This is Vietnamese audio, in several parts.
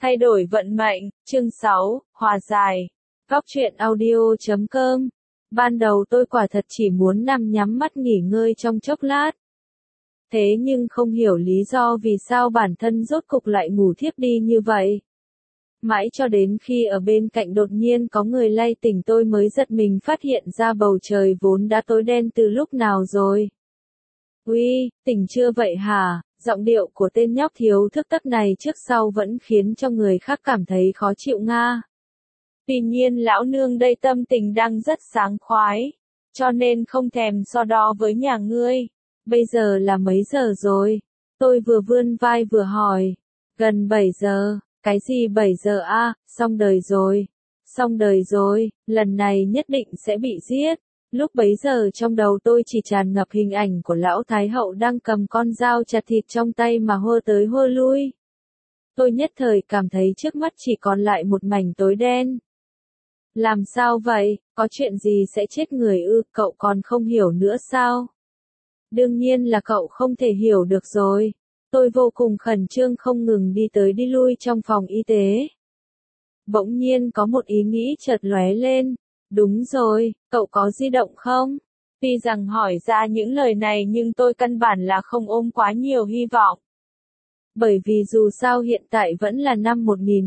Thay đổi vận mệnh, chương 6, hòa giải. Góc truyện audio.com. Ban đầu tôi quả thật chỉ muốn nằm nhắm mắt nghỉ ngơi trong chốc lát. Thế nhưng không hiểu lý do vì sao bản thân rốt cục lại ngủ thiếp đi như vậy. Mãi cho đến khi ở bên cạnh đột nhiên có người lay tỉnh tôi mới giật mình phát hiện ra bầu trời vốn đã tối đen từ lúc nào rồi. Uy, tỉnh chưa vậy hả? Giọng điệu của tên nhóc thiếu thức tắc này trước sau vẫn khiến cho người khác cảm thấy khó chịu nga. Tuy nhiên lão nương đây tâm tình đang rất sáng khoái, cho nên không thèm so đo với nhà ngươi. Bây giờ là mấy giờ rồi? Tôi vừa vươn vai vừa hỏi. Gần 7 giờ. Cái gì 7 giờ a? Xong đời rồi. Xong đời rồi, lần này nhất định sẽ bị giết. Lúc bấy giờ trong đầu tôi chỉ tràn ngập hình ảnh của lão Thái Hậu đang cầm con dao chặt thịt trong tay mà hô tới hô lui. Tôi nhất thời cảm thấy trước mắt chỉ còn lại một mảnh tối đen. Làm sao vậy, có chuyện gì sẽ chết người ư, cậu còn không hiểu nữa sao? Đương nhiên là cậu không thể hiểu được rồi. Tôi vô cùng khẩn trương không ngừng đi tới đi lui trong phòng y tế. Bỗng nhiên có một ý nghĩ chợt lóe lên. Đúng rồi, cậu có di động không? Tuy rằng hỏi ra những lời này nhưng tôi căn bản là không ôm quá nhiều hy vọng. Bởi vì dù sao hiện tại vẫn là năm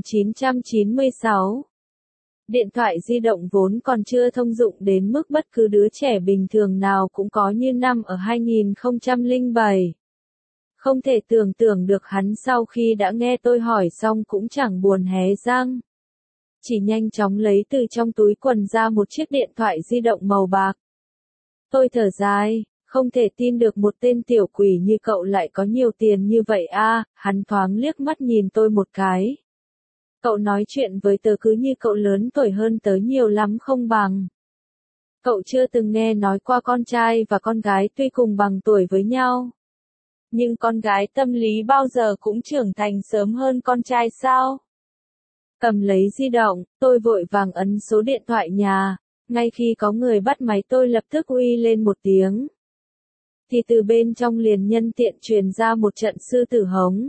1996. Điện thoại di động vốn còn chưa thông dụng đến mức bất cứ đứa trẻ bình thường nào cũng có như năm ở 2007. Không thể tưởng tượng được hắn sau khi đã nghe tôi hỏi xong cũng chẳng buồn hé răng. Chỉ nhanh chóng lấy từ trong túi quần ra một chiếc điện thoại di động màu bạc. Tôi thở dài, không thể tin được một tên tiểu quỷ như cậu lại có nhiều tiền như vậy a. Hắn thoáng liếc mắt nhìn tôi một cái. Cậu nói chuyện với tớ cứ như cậu lớn tuổi hơn tớ nhiều lắm không bằng. Cậu chưa từng nghe nói qua con trai và con gái tuy cùng bằng tuổi với nhau. Nhưng con gái tâm lý bao giờ cũng trưởng thành sớm hơn con trai sao? Cầm lấy di động, tôi vội vàng ấn số điện thoại nhà. Ngay khi có người bắt máy tôi lập tức uy lên một tiếng. Thì từ bên trong liền nhân tiện truyền ra một trận sư tử hống.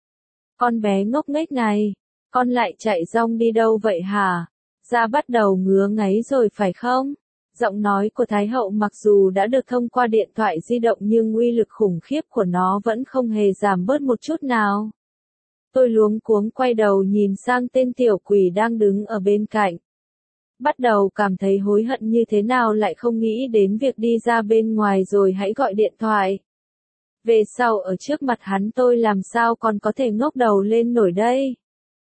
Con bé ngốc nghếch này, con lại chạy rong đi đâu vậy hả? Da bắt đầu ngứa ngáy rồi phải không? Giọng nói của Thái Hậu mặc dù đã được thông qua điện thoại di động nhưng uy lực khủng khiếp của nó vẫn không hề giảm bớt một chút nào. Tôi luống cuống quay đầu nhìn sang tên tiểu quỷ đang đứng ở bên cạnh. Bắt đầu cảm thấy hối hận như thế nào lại không nghĩ đến việc đi ra bên ngoài rồi hãy gọi điện thoại. Về sau ở trước mặt hắn tôi làm sao còn có thể ngóc đầu lên nổi đây.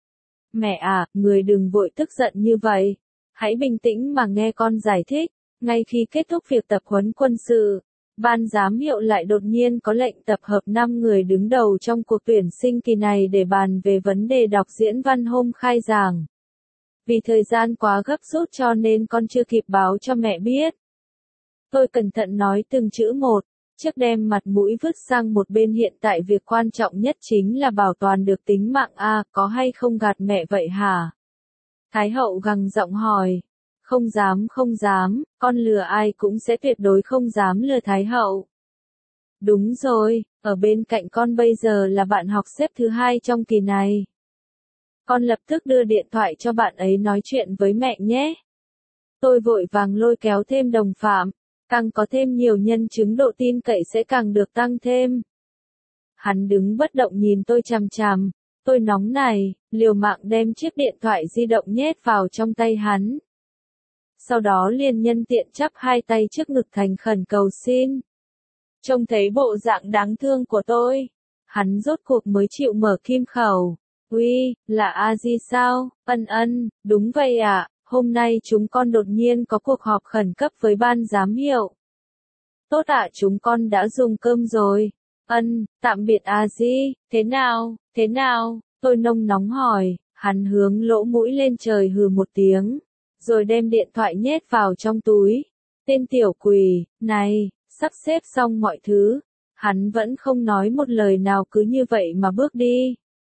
Mẹ à, người đừng vội tức giận như vậy. Hãy bình tĩnh mà nghe con giải thích. Ngay khi kết thúc việc tập huấn quân sự, ban giám hiệu lại đột nhiên có lệnh tập hợp 5 người đứng đầu trong cuộc tuyển sinh kỳ này để bàn về vấn đề đọc diễn văn hôm khai giảng. Vì thời gian quá gấp rút cho nên con chưa kịp báo cho mẹ biết. Tôi cẩn thận nói từng chữ một, trước đem mặt mũi vứt sang một bên hiện tại việc quan trọng nhất chính là bảo toàn được tính mạng a, có hay không gạt mẹ vậy hả? Thái Hậu gằn giọng hỏi. Không dám không dám, con lừa ai cũng sẽ tuyệt đối không dám lừa Thái Hậu. Đúng rồi, ở bên cạnh con bây giờ là bạn học xếp thứ 2 trong kỳ này. Con lập tức đưa điện thoại cho bạn ấy nói chuyện với mẹ nhé. Tôi vội vàng lôi kéo thêm đồng phạm, càng có thêm nhiều nhân chứng độ tin cậy sẽ càng được tăng thêm. Hắn đứng bất động nhìn tôi chằm chằm, tôi nóng này, liều mạng đem chiếc điện thoại di động nhét vào trong tay hắn. Sau đó liền nhân tiện chắp hai tay trước ngực thành khẩn cầu xin. Trông thấy bộ dạng đáng thương của tôi, hắn rốt cuộc mới chịu mở kim khẩu. Uy, là A Di sao? Ân, đúng vậy ạ, hôm nay chúng con đột nhiên có cuộc họp khẩn cấp với ban giám hiệu. Tốt ạ, chúng con đã dùng cơm rồi. Tạm biệt A Di, thế nào? Tôi nông nóng hỏi, hắn hướng lỗ mũi lên trời hừ một tiếng. Rồi đem điện thoại nhét vào trong túi. Tên tiểu quỷ, này, sắp xếp xong mọi thứ. Hắn vẫn không nói một lời nào cứ như vậy mà bước đi.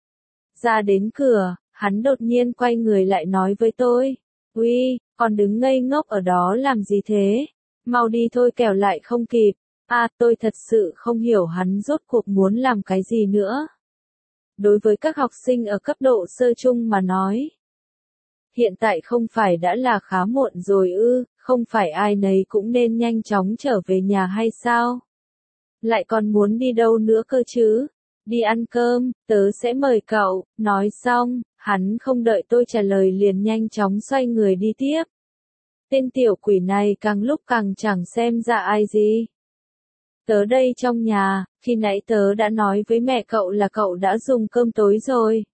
Ra đến cửa, hắn đột nhiên quay người lại nói với tôi. Uy, còn đứng ngây ngốc ở đó làm gì thế? Mau đi thôi kẻo lại không kịp. À, tôi thật sự không hiểu hắn rốt cuộc muốn làm cái gì nữa. Đối với các học sinh ở cấp độ sơ trung mà nói, hiện tại không phải đã là khá muộn rồi ư, không phải ai nấy cũng nên nhanh chóng trở về nhà hay sao? Lại còn muốn đi đâu nữa cơ chứ? Đi ăn cơm, tớ sẽ mời cậu. Nói xong, hắn không đợi tôi trả lời liền nhanh chóng xoay người đi tiếp. Tên tiểu quỷ này càng lúc càng chẳng xem ra ai gì. Tớ đây trong nhà, khi nãy tớ đã nói với mẹ cậu là cậu đã dùng cơm tối rồi.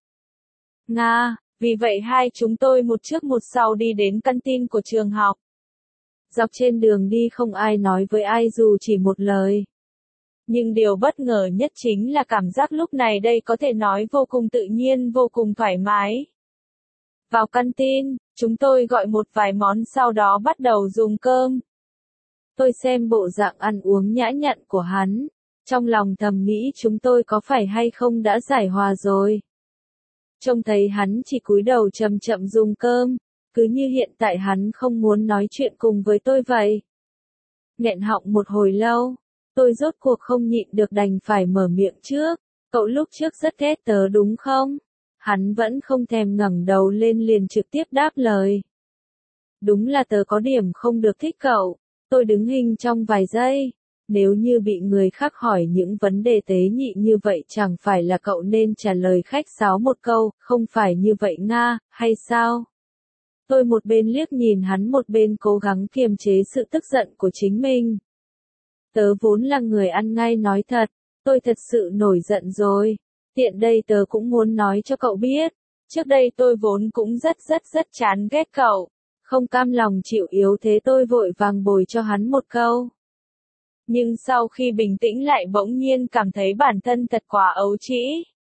Nga, vì vậy hai chúng tôi một trước một sau đi đến canteen của trường học. Dọc trên đường đi không ai nói với ai dù chỉ một lời. Nhưng điều bất ngờ nhất chính là cảm giác lúc này đây có thể nói vô cùng tự nhiên, vô cùng thoải mái. Vào canteen, chúng tôi gọi một vài món sau đó bắt đầu dùng cơm. Tôi xem bộ dạng ăn uống nhã nhặn của hắn, trong lòng thầm nghĩ chúng tôi có phải hay không đã giải hòa rồi. Trông thấy hắn chỉ cúi đầu chậm chậm dùng cơm, cứ như hiện tại hắn không muốn nói chuyện cùng với tôi vậy. Nghẹn họng một hồi lâu, tôi rốt cuộc không nhịn được đành phải mở miệng trước. Cậu lúc trước rất ghét tớ đúng không? Hắn vẫn không thèm ngẩng đầu lên liền trực tiếp đáp lời. Đúng là tớ có điểm không được thích cậu. Tôi đứng hình trong vài giây. Nếu như bị người khác hỏi những vấn đề tế nhị như vậy chẳng phải là cậu nên trả lời khách sáo một câu, không phải như vậy Nga, hay sao? Tôi một bên liếc nhìn hắn một bên cố gắng kiềm chế sự tức giận của chính mình. Tớ vốn là người ăn ngay nói thật, tôi thật sự nổi giận rồi. Tiện đây tớ cũng muốn nói cho cậu biết, trước đây tôi vốn cũng rất chán ghét cậu. Không cam lòng chịu yếu thế tôi vội vàng bồi cho hắn một câu. Nhưng sau khi bình tĩnh lại bỗng nhiên cảm thấy bản thân thật quá ấu trĩ.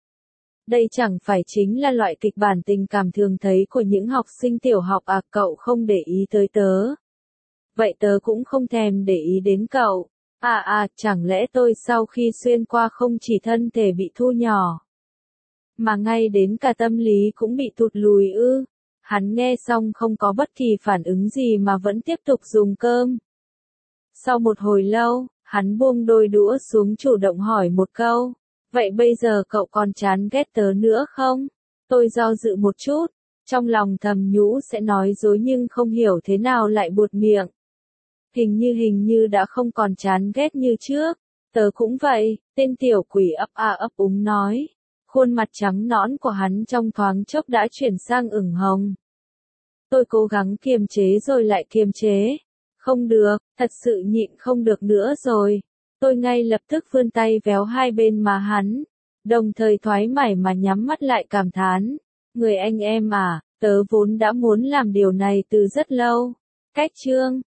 Đây chẳng phải chính là loại kịch bản tình cảm thường thấy của những học sinh tiểu học à, cậu không để ý tới tớ. Vậy tớ cũng không thèm để ý đến cậu. Chẳng lẽ tôi sau khi xuyên qua không chỉ thân thể bị thu nhỏ, mà ngay đến cả tâm lý cũng bị tụt lùi ư? Hắn nghe xong không có bất kỳ phản ứng gì mà vẫn tiếp tục dùng cơm. Sau một hồi lâu, hắn buông đôi đũa xuống chủ động hỏi một câu. Vậy bây giờ cậu còn chán ghét tớ nữa không? Tôi do dự một chút, trong lòng thầm nhủ sẽ nói dối nhưng không hiểu thế nào lại buột miệng. Hình như đã không còn chán ghét như trước. Tớ cũng vậy, tên tiểu quỷ ấp úng nói. Khuôn mặt trắng nõn của hắn trong thoáng chốc đã chuyển sang ửng hồng. Tôi cố gắng kiềm chế rồi lại kiềm chế. Không được, thật sự nhịn không được nữa rồi. Tôi ngay lập tức vươn tay véo hai bên má hắn, đồng thời thoải mái mà nhắm mắt lại cảm thán. Người anh em à, tớ vốn đã muốn làm điều này từ rất lâu. Cách chương